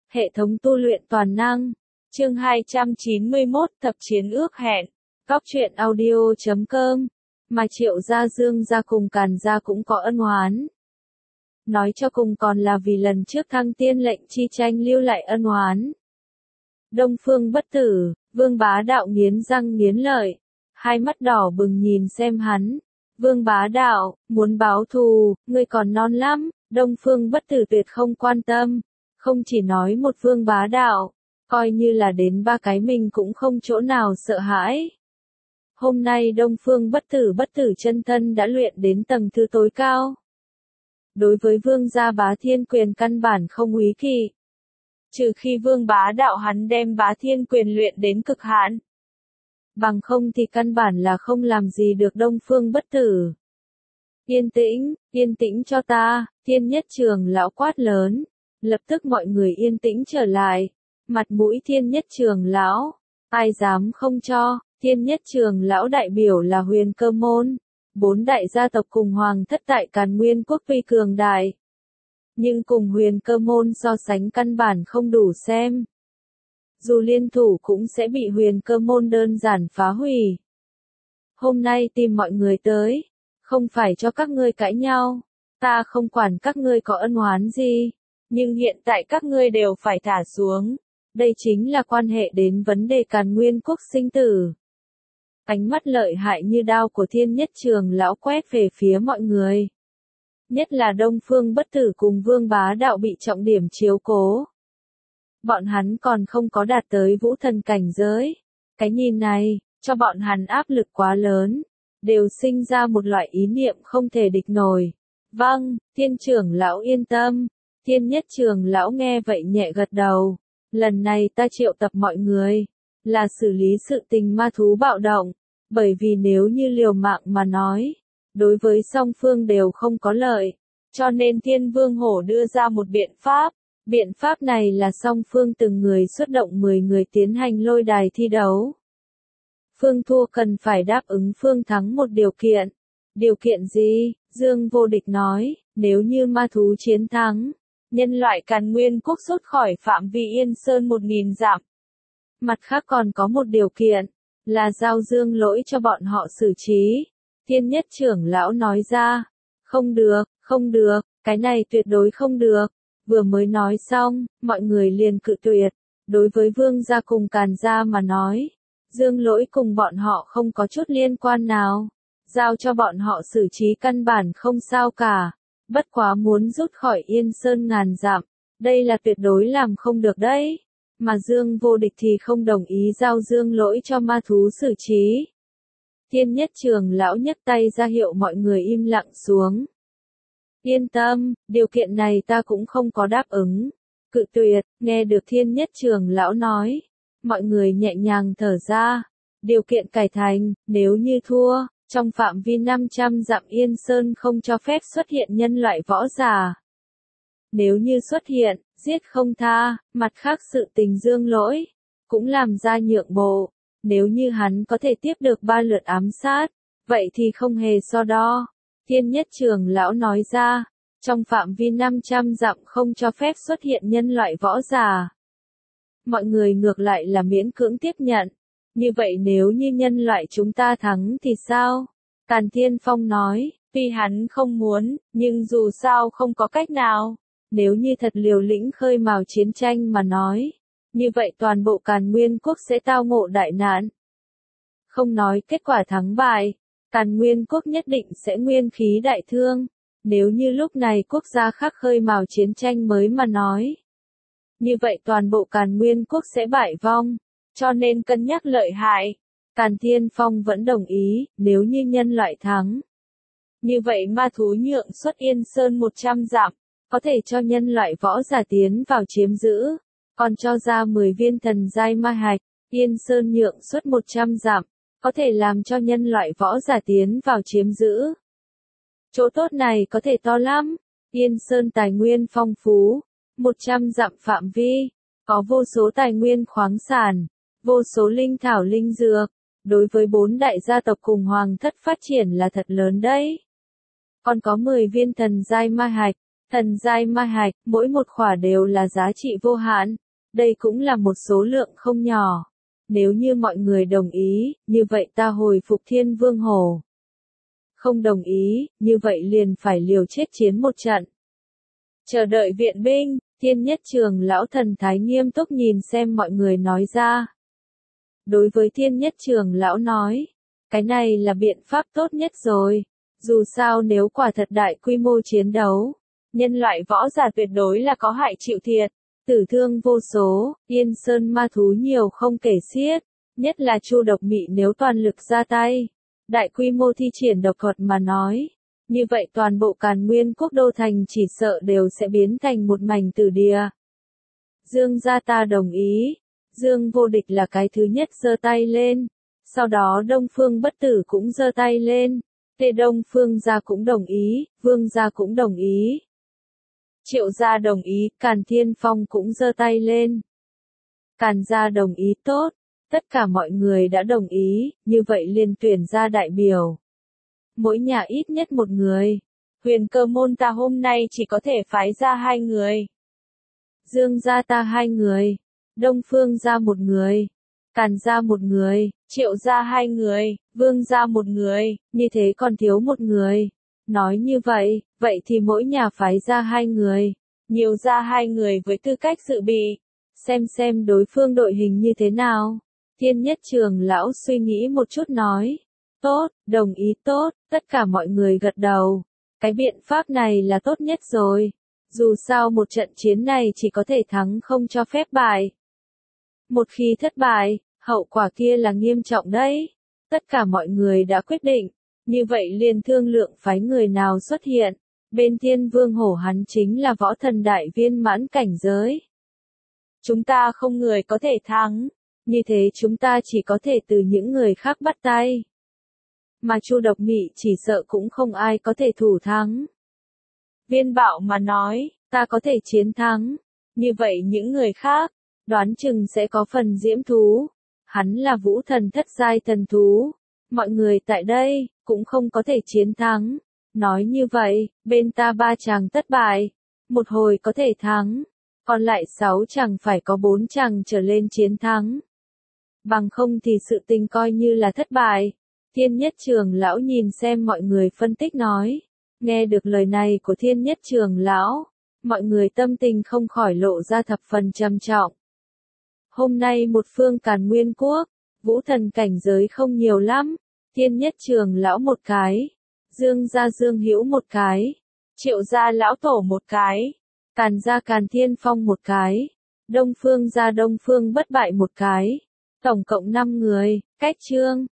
Hệ thống tu luyện toàn năng. Chương 291 Thập chiến ước hẹn. Góc truyện audio.com. Mà Triệu gia Dương gia cùng Càn gia cũng có ân oán. Nói cho cùng còn là vì lần trước thăng tiên lệnh chi tranh lưu lại ân oán. Đông Phương Bất Tử, Vương Bá Đạo nghiến răng nghiến lợi, hai mắt đỏ bừng nhìn xem hắn. Vương Bá Đạo, muốn báo thù, ngươi còn non lắm. Đông Phương Bất Tử tuyệt không quan tâm. Không chỉ nói một Vương Bá Đạo, coi như là đến ba cái mình cũng không chỗ nào sợ hãi. Hôm nay Đông Phương Bất Tử chân thân đã luyện đến tầng thứ tối cao. Đối với Vương gia Bá Thiên Quyền căn bản không úy kỵ. Trừ khi Vương Bá Đạo hắn đem Bá Thiên Quyền luyện đến cực hạn. Bằng không thì căn bản là không làm gì được Đông Phương Bất Tử. Yên tĩnh cho ta, Thiên Nhất Trường lão quát lớn. Lập tức mọi người yên tĩnh trở lại. Mặt mũi Thiên Nhất Trường lão, ai dám không cho. Thiên Nhất Trường lão đại biểu là Huyền Cơ môn. 4 đại gia tộc cùng hoàng thất tại Càn Nguyên quốc tuy cường đại. Nhưng cùng Huyền Cơ môn so sánh căn bản không đủ xem. Dù liên thủ cũng sẽ bị Huyền Cơ môn đơn giản phá hủy. Hôm nay tìm mọi người tới, không phải cho các ngươi cãi nhau. Ta không quản các ngươi có ân oán gì. Nhưng hiện tại các ngươi đều phải thả xuống. Đây chính là quan hệ đến vấn đề Càn Nguyên quốc sinh tử. Ánh mắt lợi hại như đao của Thiên Nhất Trường lão quét về phía mọi người. Nhất là Đông Phương Bất Tử cùng Vương Bá Đạo bị trọng điểm chiếu cố. Bọn hắn còn không có đạt tới vũ thần cảnh giới. Cái nhìn này, cho bọn hắn áp lực quá lớn. Đều sinh ra một loại ý niệm không thể địch nổi. Vâng, Thiên trưởng lão yên tâm. Thiên Nhất Trường lão nghe vậy nhẹ gật đầu. Lần này ta triệu tập mọi người, là xử lý sự tình ma thú bạo động. Bởi vì nếu như liều mạng mà nói, đối với song phương đều không có lợi. Cho nên Thiên Vương Hổ đưa ra một biện pháp. Biện pháp này là song phương từng người xuất động 10 người tiến hành lôi đài thi đấu. Phương thua cần phải đáp ứng phương thắng một điều kiện. Điều kiện gì? Dương Vô Địch nói, nếu như ma thú chiến thắng, nhân loại Càn Nguyên quốc rút khỏi phạm vi Yên Sơn 1000 dặm. Mặt khác còn có một điều kiện, là giao Dương Lỗi cho bọn họ xử trí. Thiên Nhất Trưởng lão nói ra, không được, cái này tuyệt đối không được. Vừa mới nói xong, mọi người liền cự tuyệt. Đối với Vương gia cùng Càn gia mà nói, Dương Lỗi cùng bọn họ không có chút liên quan nào. Giao cho bọn họ xử trí căn bản không sao cả. Bất quá muốn rút khỏi Yên Sơn ngàn dặm, đây là tuyệt đối làm không được đấy. Mà Dương Vô Địch thì không đồng ý giao Dương Lỗi cho ma thú xử trí. Thiên Nhất Trường lão nhấc tay ra hiệu mọi người im lặng xuống. Yên tâm, điều kiện này ta cũng không có đáp ứng. Cự tuyệt, nghe được Thiên Nhất Trường lão nói. Mọi người nhẹ nhàng thở ra. Điều kiện cải thành, nếu như thua, trong phạm vi 500 dặm Yên Sơn không cho phép xuất hiện nhân loại võ giả. Nếu như xuất hiện, giết không tha. Mặt khác sự tình Dương Lỗi cũng làm ra nhượng bộ. Nếu như hắn có thể tiếp được 3 lượt ám sát, vậy thì không hề so đo. Thiên Nhất Trường lão nói ra, trong phạm vi 500 dặm không cho phép xuất hiện nhân loại võ giả. Mọi người ngược lại là miễn cưỡng tiếp nhận. Như vậy nếu như nhân loại chúng ta thắng thì sao? Càn Thiên Phong nói, tuy hắn không muốn, nhưng dù sao không có cách nào. Nếu như thật liều lĩnh khơi mào chiến tranh mà nói, như vậy toàn bộ Càn Nguyên quốc sẽ tao ngộ đại nạn. Không nói kết quả thắng bại, Càn Nguyên quốc nhất định sẽ nguyên khí đại thương. Nếu như lúc này quốc gia khác khơi mào chiến tranh mới mà nói, như vậy toàn bộ Càn Nguyên quốc sẽ bại vong. Cho nên cân nhắc lợi hại. Càn Thiên Phong vẫn đồng ý, nếu như nhân loại thắng. Như vậy ma thú nhượng xuất Yên Sơn 100 dặm, có thể cho nhân loại võ giả tiến vào chiếm giữ. Còn cho ra 10 viên thần giai ma hạch, Yên Sơn nhượng xuất 100 dặm, có thể làm cho nhân loại võ giả tiến vào chiếm giữ. Chỗ tốt này có thể to lắm. Yên Sơn tài nguyên phong phú, 100 dặm phạm vi, có vô số tài nguyên khoáng sản, vô số linh thảo linh dược. Đối với 4 đại gia tộc cùng hoàng thất phát triển là thật lớn đấy. Còn có 10 viên thần giai ma hạch, Thần giai mai hạch, mỗi một khỏa đều là giá trị vô hạn. Đây cũng là một số lượng không nhỏ. Nếu như mọi người đồng ý, như vậy ta hồi phục Thiên Vương Hổ. Không đồng ý, như vậy liền phải liều chết chiến một trận. Chờ đợi viện binh, Thiên Nhất Trường lão thần thái nghiêm túc nhìn xem mọi người nói ra. Đối với Thiên Nhất Trường lão nói, cái này là biện pháp tốt nhất rồi. Dù sao nếu quả thật đại quy mô chiến đấu, nhân loại võ giả tuyệt đối là có hại chịu thiệt, tử thương vô số, Yên Sơn ma thú nhiều không kể xiết, nhất là Chu Độc Mị nếu toàn lực ra tay, đại quy mô thi triển độc thuật mà nói, như vậy toàn bộ Càn Nguyên quốc đô thành chỉ sợ đều sẽ biến thành một mảnh tử địa. Dương gia ta đồng ý. Dương Vô Địch là cái thứ nhất giơ tay lên, sau đó Đông Phương Bất Tử cũng giơ tay lên, Tề Đông Phương gia cũng đồng ý, Vương gia cũng đồng ý. Triệu gia đồng ý, Càn Thiên Phong cũng giơ tay lên. Càn gia đồng ý tốt, tất cả mọi người đã đồng ý, như vậy liền tuyển ra đại biểu. Mỗi nhà ít nhất một người. Huyền Cơ môn ta hôm nay chỉ có thể phái ra 2 người. Dương gia ta 2 người. Đông Phương gia 1 người. Càn gia 1 người. Triệu gia 2 người. Vương gia 1 người. Như thế còn thiếu 1 người. Nói như vậy, vậy thì mỗi nhà phái ra 2 người. Nhiều ra 2 người với tư cách dự bị. Xem đối phương đội hình như thế nào. Thiên Nhất Trường lão suy nghĩ một chút nói. Tốt, đồng ý tốt, tất cả mọi người gật đầu. Cái biện pháp này là tốt nhất rồi. Dù sao một trận chiến này chỉ có thể thắng không cho phép bại. Một khi thất bại, hậu quả kia là nghiêm trọng đấy. Tất cả mọi người đã quyết định. Như vậy liền thương lượng phái người nào xuất hiện. Bên Thiên Vương Hổ hắn chính là võ thần đại viên mãn cảnh giới. Chúng ta không người có thể thắng. Như thế chúng ta chỉ có thể từ những người khác bắt tay. Mà Chu Độc Mị chỉ sợ cũng không ai có thể thủ thắng. Viên Bạo mà nói, ta có thể chiến thắng. Như vậy những người khác, đoán chừng sẽ có phần diễm thú. Hắn là vũ thần thất giai thần thú. Mọi người tại đây, cũng không có thể chiến thắng. Nói như vậy, bên ta 3 chàng thất bại. Một hồi có thể thắng. Còn lại 6 chàng phải có 4 chàng trở lên chiến thắng. Bằng không thì sự tình coi như là thất bại. Thiên Nhất Trường lão nhìn xem mọi người phân tích nói. Nghe được lời này của Thiên Nhất Trường lão, mọi người tâm tình không khỏi lộ ra thập phần trầm trọng. Hôm nay một phương Càn Nguyên quốc, vũ thần cảnh giới không nhiều lắm. Thiên Nhất Trường lão 1 cái, Dương gia Dương Hữu 1 cái, Triệu gia lão tổ 1 cái, Càn gia Càn Thiên Phong 1 cái, Đông Phương gia Đông Phương Bất Bại 1 cái. Tổng cộng 5 người, cách chương.